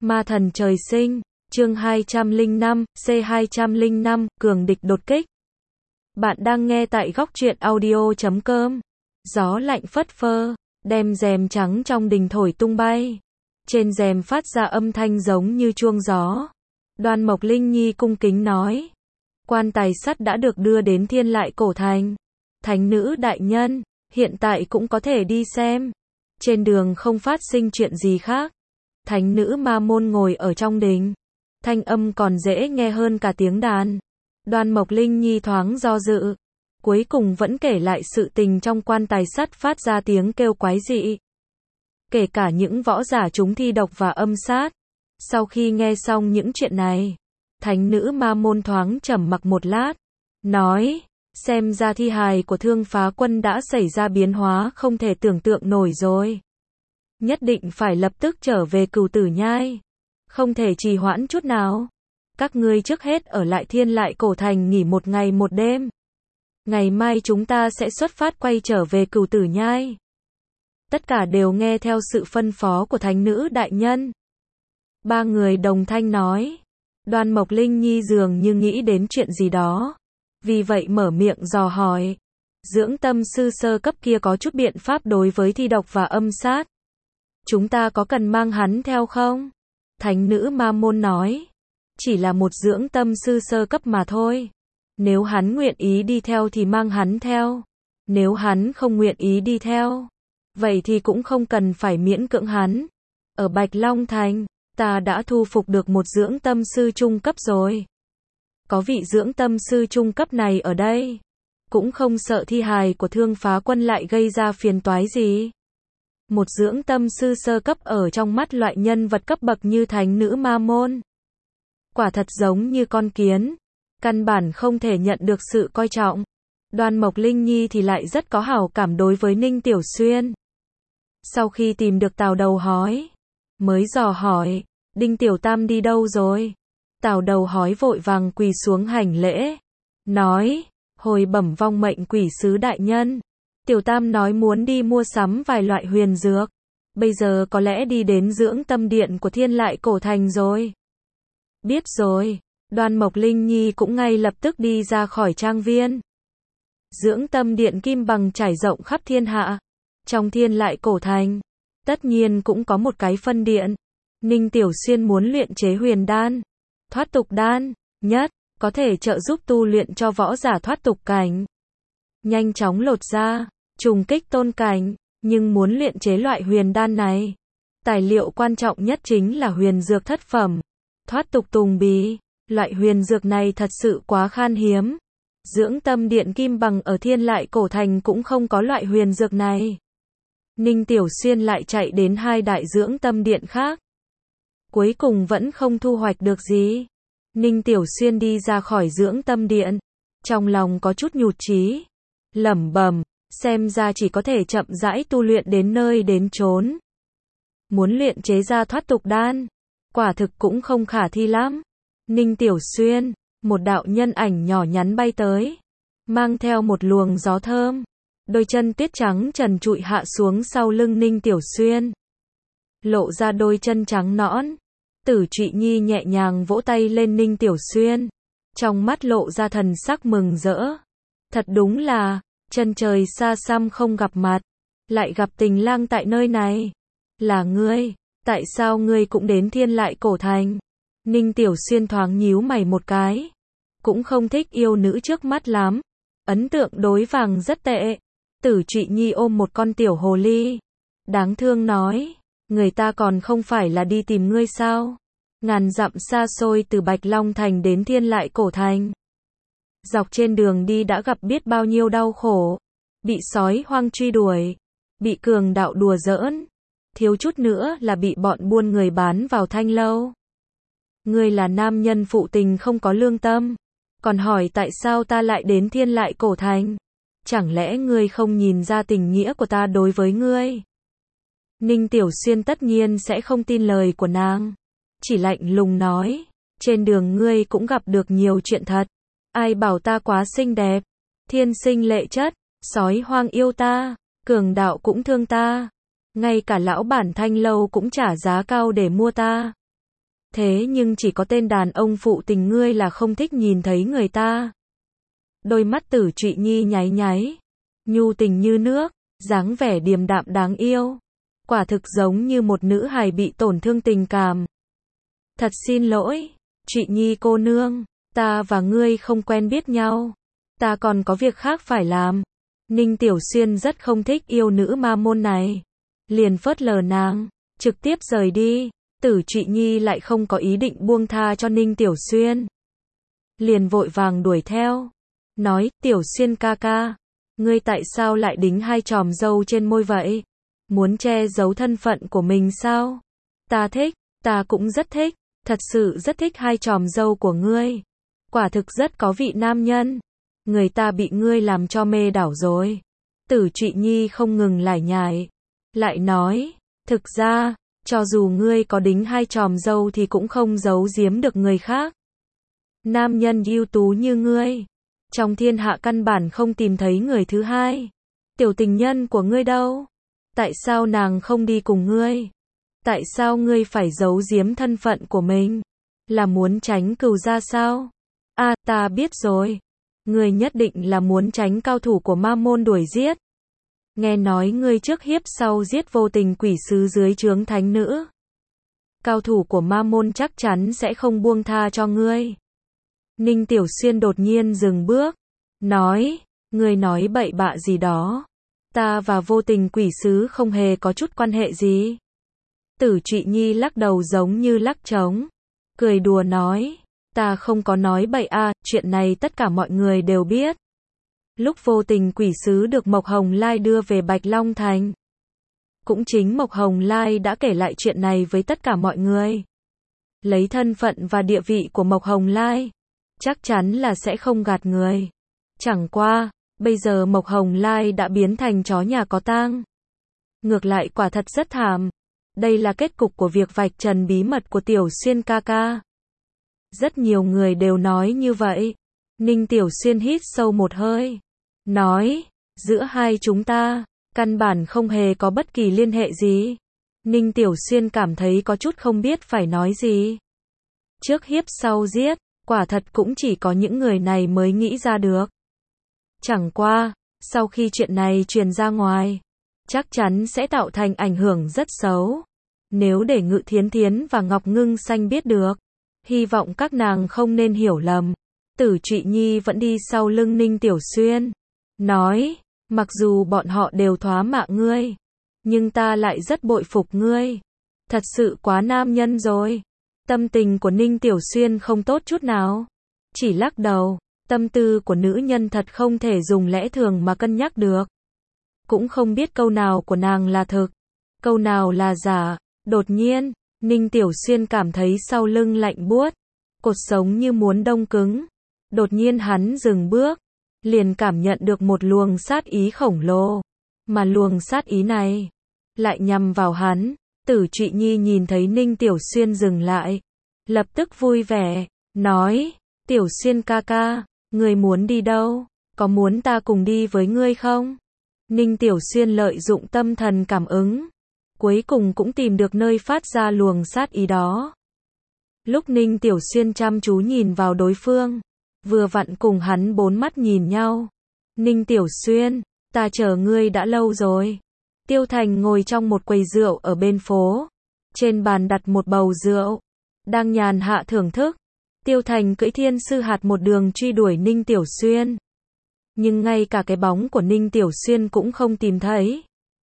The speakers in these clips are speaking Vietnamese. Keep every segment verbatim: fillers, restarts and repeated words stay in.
Ma thần trời sinh, chương hai trăm lẻ năm, C hai trăm lẻ năm, cường địch đột kích. Bạn đang nghe tại góc truyện audio chấm com. Gió lạnh phất phơ, đem rèm trắng trong đình thổi tung bay. Trên rèm phát ra âm thanh giống như chuông gió. Đoan Mộc Linh Nhi cung kính nói. Quan tài sắt đã được đưa đến Thiên Lại Cổ Thành. Thánh nữ đại nhân, hiện tại cũng có thể đi xem. Trên đường không phát sinh chuyện gì khác. Thánh nữ Ma Môn ngồi ở trong đình. Thanh âm còn dễ nghe hơn cả tiếng đàn. Đoan Mộc Linh Nhi thoáng do dự. Cuối cùng vẫn kể lại sự tình trong quan tài sắt phát ra tiếng kêu quái dị. Kể cả những võ giả chúng thi độc và âm sát. Sau khi nghe xong những chuyện này, thánh nữ Ma Môn thoáng trầm mặc một lát. Nói, xem ra thi hài của Thương Phá Quân đã xảy ra biến hóa không thể tưởng tượng nổi rồi. Nhất định phải lập tức trở về Cửu Tử Nhai. Không thể trì hoãn chút nào. Các ngươi trước hết ở lại Thiên Lại Cổ Thành nghỉ một ngày một đêm. Ngày mai chúng ta sẽ xuất phát quay trở về Cửu Tử Nhai. Tất cả đều nghe theo sự phân phó của thánh nữ đại nhân. Ba người đồng thanh nói. Đoan Mộc Linh Nhi dường như nghĩ đến chuyện gì đó. Vì vậy mở miệng dò hỏi. Dưỡng tâm sư sơ cấp kia có chút biện pháp đối với thi độc và âm sát. Chúng ta có cần mang hắn theo không? Thánh nữ Ma Môn nói. Chỉ là một dưỡng tâm sư sơ cấp mà thôi. Nếu hắn nguyện ý đi theo thì mang hắn theo. Nếu hắn không nguyện ý đi theo, vậy thì cũng không cần phải miễn cưỡng hắn. Ở Bạch Long Thành, ta đã thu phục được một dưỡng tâm sư trung cấp rồi. Có vị dưỡng tâm sư trung cấp này ở đây, cũng không sợ thi hài của Thương Phá Quân lại gây ra phiền toái gì. Một dưỡng tâm sư sơ cấp ở trong mắt loại nhân vật cấp bậc như thánh nữ Ma Môn. Quả thật giống như con kiến, căn bản không thể nhận được sự coi trọng. Đoan Mộc Linh Nhi thì lại rất có hảo cảm đối với Ninh Tiểu Xuyên. Sau khi tìm được Tào Đầu Hói, mới dò hỏi, Đinh Tiểu Tam đi đâu rồi? Tào Đầu Hói vội vàng quỳ xuống hành lễ, nói, hồi bẩm vong mệnh quỷ sứ đại nhân, Tiểu Tam nói muốn đi mua sắm vài loại huyền dược, bây giờ có lẽ đi đến dưỡng tâm điện của Thiên Lại Cổ Thành rồi. Biết rồi, Đoan Mộc Linh Nhi cũng ngay lập tức đi ra khỏi trang viên. Dưỡng tâm điện kim bằng trải rộng khắp thiên hạ. Trong Thiên Lại Cổ Thành, tất nhiên cũng có một cái phân điện. Ninh Tiểu Xuyên muốn luyện chế huyền đan, thoát tục đan, nhất, có thể trợ giúp tu luyện cho võ giả thoát tục cảnh. Nhanh chóng lột ra, trùng kích tôn cảnh, nhưng muốn luyện chế loại huyền đan này, tài liệu quan trọng nhất chính là huyền dược thất phẩm, thoát tục tùng bí. Loại huyền dược này thật sự quá khan hiếm. Dưỡng tâm điện kim bằng ở Thiên Lại Cổ Thành cũng không có loại huyền dược này. Ninh Tiểu Xuyên lại chạy đến hai đại dưỡng tâm điện khác. Cuối cùng vẫn không thu hoạch được gì. Ninh Tiểu Xuyên đi ra khỏi dưỡng tâm điện. Trong lòng có chút nhụt chí. Lẩm bẩm, xem ra chỉ có thể chậm rãi tu luyện đến nơi đến chốn. Muốn luyện chế ra thoát tục đan, quả thực cũng không khả thi lắm. Ninh Tiểu Xuyên, một đạo nhân ảnh nhỏ nhắn bay tới, mang theo một luồng gió thơm, đôi chân tuyết trắng trần trụi hạ xuống sau lưng Ninh Tiểu Xuyên, lộ ra đôi chân trắng nõn. Tử Trụy Nhi nhẹ nhàng vỗ tay lên Ninh Tiểu Xuyên, trong mắt lộ ra thần sắc mừng rỡ. Thật đúng là, chân trời xa xăm không gặp mặt, lại gặp tình lang tại nơi này. Là ngươi, tại sao ngươi cũng đến Thiên Lại Cổ Thành? Ninh Tiểu Xuyên thoáng nhíu mày một cái. Cũng không thích yêu nữ trước mắt lắm. Ấn tượng đối vàng rất tệ. Tử Trụy Nhi ôm một con tiểu hồ ly. Đáng thương nói. Người ta còn không phải là đi tìm ngươi sao? Ngàn dặm xa xôi từ Bạch Long Thành đến Thiên Lại Cổ Thành. Dọc trên đường đi đã gặp biết bao nhiêu đau khổ. Bị sói hoang truy đuổi. Bị cường đạo đùa giỡn. Thiếu chút nữa là bị bọn buôn người bán vào thanh lâu. Ngươi là nam nhân phụ tình không có lương tâm, còn hỏi tại sao ta lại đến Thiên Lại Cổ Thành? Chẳng lẽ ngươi không nhìn ra tình nghĩa của ta đối với ngươi? Ninh Tiểu Xuyên tất nhiên sẽ không tin lời của nàng, chỉ lạnh lùng nói, trên đường ngươi cũng gặp được nhiều chuyện thật, ai bảo ta quá xinh đẹp, thiên sinh lệ chất, sói hoang yêu ta, cường đạo cũng thương ta, ngay cả lão bản thanh lâu cũng trả giá cao để mua ta. Thế nhưng chỉ có tên đàn ông phụ tình ngươi là không thích nhìn thấy người ta. Đôi mắt Tử Trụy Nhi nháy nháy, nhu tình như nước, dáng vẻ điềm đạm đáng yêu. Quả thực giống như một nữ hài bị tổn thương tình cảm. Thật xin lỗi, Trụy Nhi cô nương, ta và ngươi không quen biết nhau. Ta còn có việc khác phải làm. Ninh Tiểu Xuyên rất không thích yêu nữ ma môn này. Liền phớt lờ nàng, trực tiếp rời đi. Tử Trụy Nhi lại không có ý định buông tha cho Ninh Tiểu Xuyên. Liền vội vàng đuổi theo. Nói, Tiểu Xuyên ca ca, ngươi tại sao lại đính hai chòm râu trên môi vậy? Muốn che giấu thân phận của mình sao? Ta thích, ta cũng rất thích, thật sự rất thích hai chòm râu của ngươi. Quả thực rất có vị nam nhân. Người ta bị ngươi làm cho mê đảo rồi. Tử Trụy Nhi không ngừng lải nhải. Lại nói, thực ra, cho dù ngươi có đính hai chòm râu thì cũng không giấu giếm được người khác. Nam nhân ưu tú như ngươi, trong thiên hạ căn bản không tìm thấy người thứ hai. Tiểu tình nhân của ngươi đâu? Tại sao nàng không đi cùng ngươi? Tại sao ngươi phải giấu giếm thân phận của mình? Là muốn tránh cừu gia sao? À, ta biết rồi. Ngươi nhất định là muốn tránh cao thủ của ma môn đuổi giết. Nghe nói ngươi trước hiếp sau giết vô tình quỷ sứ dưới trướng thánh nữ. Cao thủ của ma môn chắc chắn sẽ không buông tha cho ngươi. Ninh Tiểu Xuyên đột nhiên dừng bước. Nói, ngươi nói bậy bạ gì đó. Ta và vô tình quỷ sứ không hề có chút quan hệ gì. Tử Trụy Nhi lắc đầu giống như lắc trống. Cười đùa nói, ta không có nói bậy à, chuyện này tất cả mọi người đều biết. Lúc vô tình quỷ sứ được Mộc Hồng Lai đưa về Bạch Long Thành. Cũng chính Mộc Hồng Lai đã kể lại chuyện này với tất cả mọi người. Lấy thân phận và địa vị của Mộc Hồng Lai, chắc chắn là sẽ không gạt người. Chẳng qua, bây giờ Mộc Hồng Lai đã biến thành chó nhà có tang. Ngược lại quả thật rất thảm. Đây là kết cục của việc vạch trần bí mật của Tiểu Xuyên ca ca. Rất nhiều người đều nói như vậy. Ninh Tiểu Xuyên hít sâu một hơi. Nói, giữa hai chúng ta, căn bản không hề có bất kỳ liên hệ gì. Ninh Tiểu Xuyên cảm thấy có chút không biết phải nói gì. Trước hiếp sau giết, quả thật cũng chỉ có những người này mới nghĩ ra được. Chẳng qua, sau khi chuyện này truyền ra ngoài, chắc chắn sẽ tạo thành ảnh hưởng rất xấu. Nếu để Ngự Thiến Thiến và Ngọc Ngưng Xanh biết được, hy vọng các nàng không nên hiểu lầm. Tử Trụy Nhi vẫn đi sau lưng Ninh Tiểu Xuyên. Nói, mặc dù bọn họ đều thoá mạ ngươi, nhưng ta lại rất bội phục ngươi. Thật sự quá nam nhân rồi. Tâm tình của Ninh Tiểu Xuyên không tốt chút nào. Chỉ lắc đầu, tâm tư của nữ nhân thật không thể dùng lẽ thường mà cân nhắc được. Cũng không biết câu nào của nàng là thực, câu nào là giả. Đột nhiên, Ninh Tiểu Xuyên cảm thấy sau lưng lạnh buốt, cột sống như muốn đông cứng. Đột nhiên hắn dừng bước, liền cảm nhận được một luồng sát ý khổng lồ. Mà luồng sát ý này lại nhằm vào hắn. Tử Trụy Nhi nhìn thấy Ninh Tiểu Xuyên dừng lại, lập tức vui vẻ, nói, Tiểu Xuyên ca ca, ngươi muốn đi đâu? Có muốn ta cùng đi với ngươi không? Ninh Tiểu Xuyên lợi dụng tâm thần cảm ứng, cuối cùng cũng tìm được nơi phát ra luồng sát ý đó. Lúc Ninh Tiểu Xuyên chăm chú nhìn vào đối phương, vừa vặn cùng hắn bốn mắt nhìn nhau. Ninh Tiểu Xuyên, ta chờ ngươi đã lâu rồi. Tiêu Thành ngồi trong một quầy rượu ở bên phố. Trên bàn đặt một bầu rượu. Đang nhàn hạ thưởng thức. Tiêu Thành cưỡi thiên sư hạt một đường truy đuổi Ninh Tiểu Xuyên. Nhưng ngay cả cái bóng của Ninh Tiểu Xuyên cũng không tìm thấy.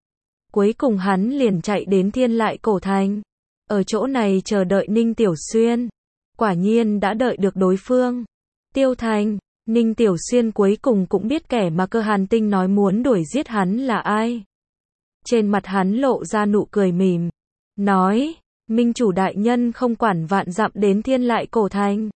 Cuối cùng hắn liền chạy đến Thiên Lại Cổ Thành. Ở chỗ này chờ đợi Ninh Tiểu Xuyên. Quả nhiên đã đợi được đối phương. Tiêu Thành, Ninh Tiểu Xuyên cuối cùng cũng biết kẻ mà Cơ Hàn Tinh nói muốn đuổi giết hắn là ai. Trên mặt hắn lộ ra nụ cười mỉm. Nói, Minh chủ đại nhân không quản vạn dặm đến Thiên Lại Cổ Thành.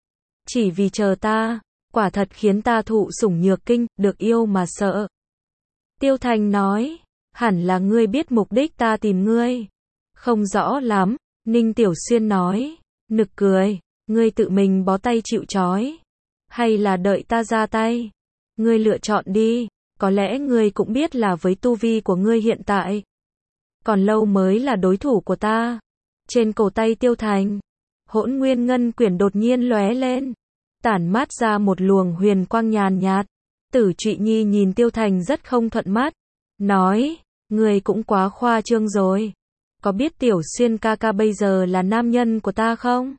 Chỉ vì chờ ta, quả thật khiến ta thụ sủng nhược kinh, được yêu mà sợ. Tiêu Thành nói, hẳn là ngươi biết mục đích ta tìm ngươi. Không rõ lắm, Ninh Tiểu Xuyên nói, nực cười, ngươi tự mình bó tay chịu trói. Hay là đợi ta ra tay? Ngươi lựa chọn đi. Có lẽ ngươi cũng biết là với tu vi của ngươi hiện tại, còn lâu mới là đối thủ của ta. Trên cổ tay Tiêu Thành, Hỗn Nguyên Ngân Quyển đột nhiên lóe lên, tản mát ra một luồng huyền quang nhàn nhạt. Tử Trụy Nhi nhìn Tiêu Thành rất không thuận mắt, nói, người cũng quá khoa trương rồi. Có biết Tiểu Xuyên ca ca bây giờ là nam nhân của ta không?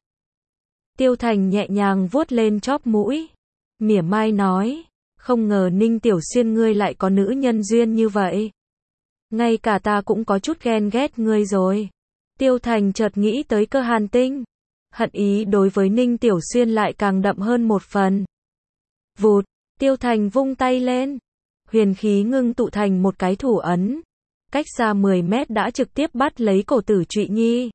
Tiêu Thành nhẹ nhàng vuốt lên chóp mũi, mỉa mai nói, không ngờ Ninh Tiểu Xuyên ngươi lại có nữ nhân duyên như vậy. Ngay cả ta cũng có chút ghen ghét ngươi rồi. Tiêu Thành chợt nghĩ tới Cơ Hàn Tinh, hận ý đối với Ninh Tiểu Xuyên lại càng đậm hơn một phần. Vụt, Tiêu Thành vung tay lên, huyền khí ngưng tụ thành một cái thủ ấn, cách xa mười mét đã trực tiếp bắt lấy cổ Tử Trụy Nhi.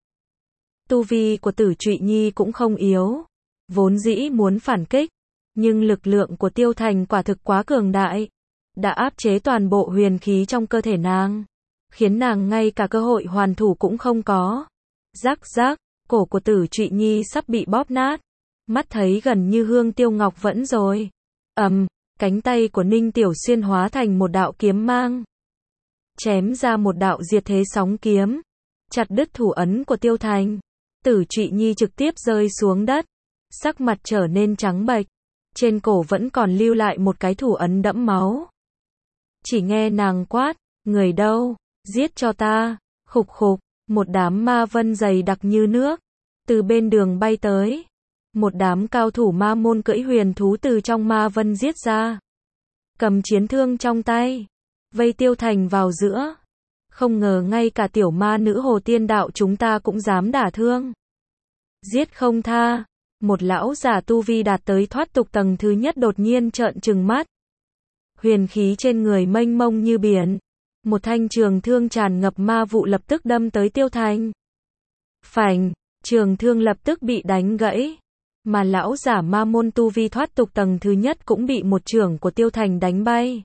Tu vi của Tử Trụy Nhi cũng không yếu, vốn dĩ muốn phản kích, nhưng lực lượng của Tiêu Thành quả thực quá cường đại, đã áp chế toàn bộ huyền khí trong cơ thể nàng, khiến nàng ngay cả cơ hội hoàn thủ cũng không có. Rắc rắc, cổ của Tử Trụy Nhi sắp bị bóp nát, mắt thấy gần như hương tiêu ngọc vẫn rồi. Ầm, cánh tay của Ninh Tiểu Xuyên hóa thành một đạo kiếm mang, chém ra một đạo diệt thế sóng kiếm, chặt đứt thủ ấn của Tiêu Thành. Tử Trụy Nhi trực tiếp rơi xuống đất, sắc mặt trở nên trắng bệch, trên cổ vẫn còn lưu lại một cái thủ ấn đẫm máu. Chỉ nghe nàng quát, người đâu, giết cho ta. Khục khục, một đám ma vân dày đặc như nước, từ bên đường bay tới. Một đám cao thủ ma môn cưỡi huyền thú từ trong ma vân giết ra, cầm chiến thương trong tay, vây Tiêu Thành vào giữa. Không ngờ ngay cả tiểu ma nữ Hồ Tiên Đạo chúng ta cũng dám đả thương. Giết không tha. Một lão giả tu vi đạt tới thoát tục tầng thứ nhất đột nhiên trợn trừng mắt. Huyền khí trên người mênh mông như biển. Một thanh trường thương tràn ngập ma vụ lập tức đâm tới Tiêu Thành. Phành, trường thương lập tức bị đánh gãy. Mà lão giả ma môn tu vi thoát tục tầng thứ nhất cũng bị một chưởng của Tiêu Thành đánh bay.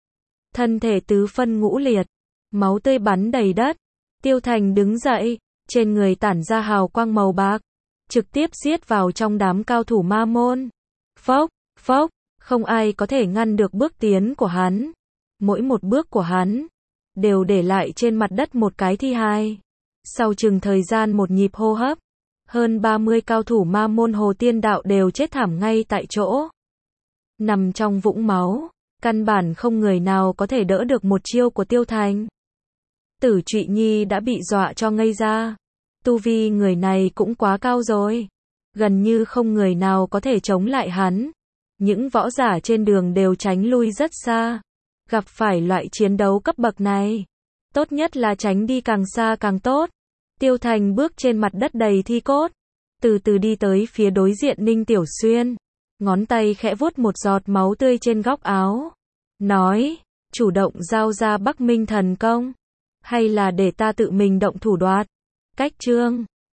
Thân thể tứ phân ngũ liệt, máu tươi bắn đầy đất. Tiêu Thành đứng dậy, trên người tản ra hào quang màu bạc, trực tiếp giết vào trong đám cao thủ ma môn. Phốc, phốc, không ai có thể ngăn được bước tiến của hắn. Mỗi một bước của hắn đều để lại trên mặt đất một cái thi hài. Sau chừng thời gian một nhịp hô hấp, hơn ba mươi cao thủ ma môn Hồ Tiên Đạo đều chết thảm ngay tại chỗ. Nằm trong vũng máu, căn bản không người nào có thể đỡ được một chiêu của Tiêu Thành. Tử Trụy Nhi đã bị dọa cho ngây ra. Tu vi người này cũng quá cao rồi, gần như không người nào có thể chống lại hắn. Những võ giả trên đường đều tránh lui rất xa. Gặp phải loại chiến đấu cấp bậc này, tốt nhất là tránh đi càng xa càng tốt. Tiêu Thành bước trên mặt đất đầy thi cốt, từ từ đi tới phía đối diện Ninh Tiểu Xuyên, ngón tay khẽ vuốt một giọt máu tươi trên góc áo, nói, chủ động giao ra Bắc Minh thần công, hay là để ta tự mình động thủ đoạt. Cách chương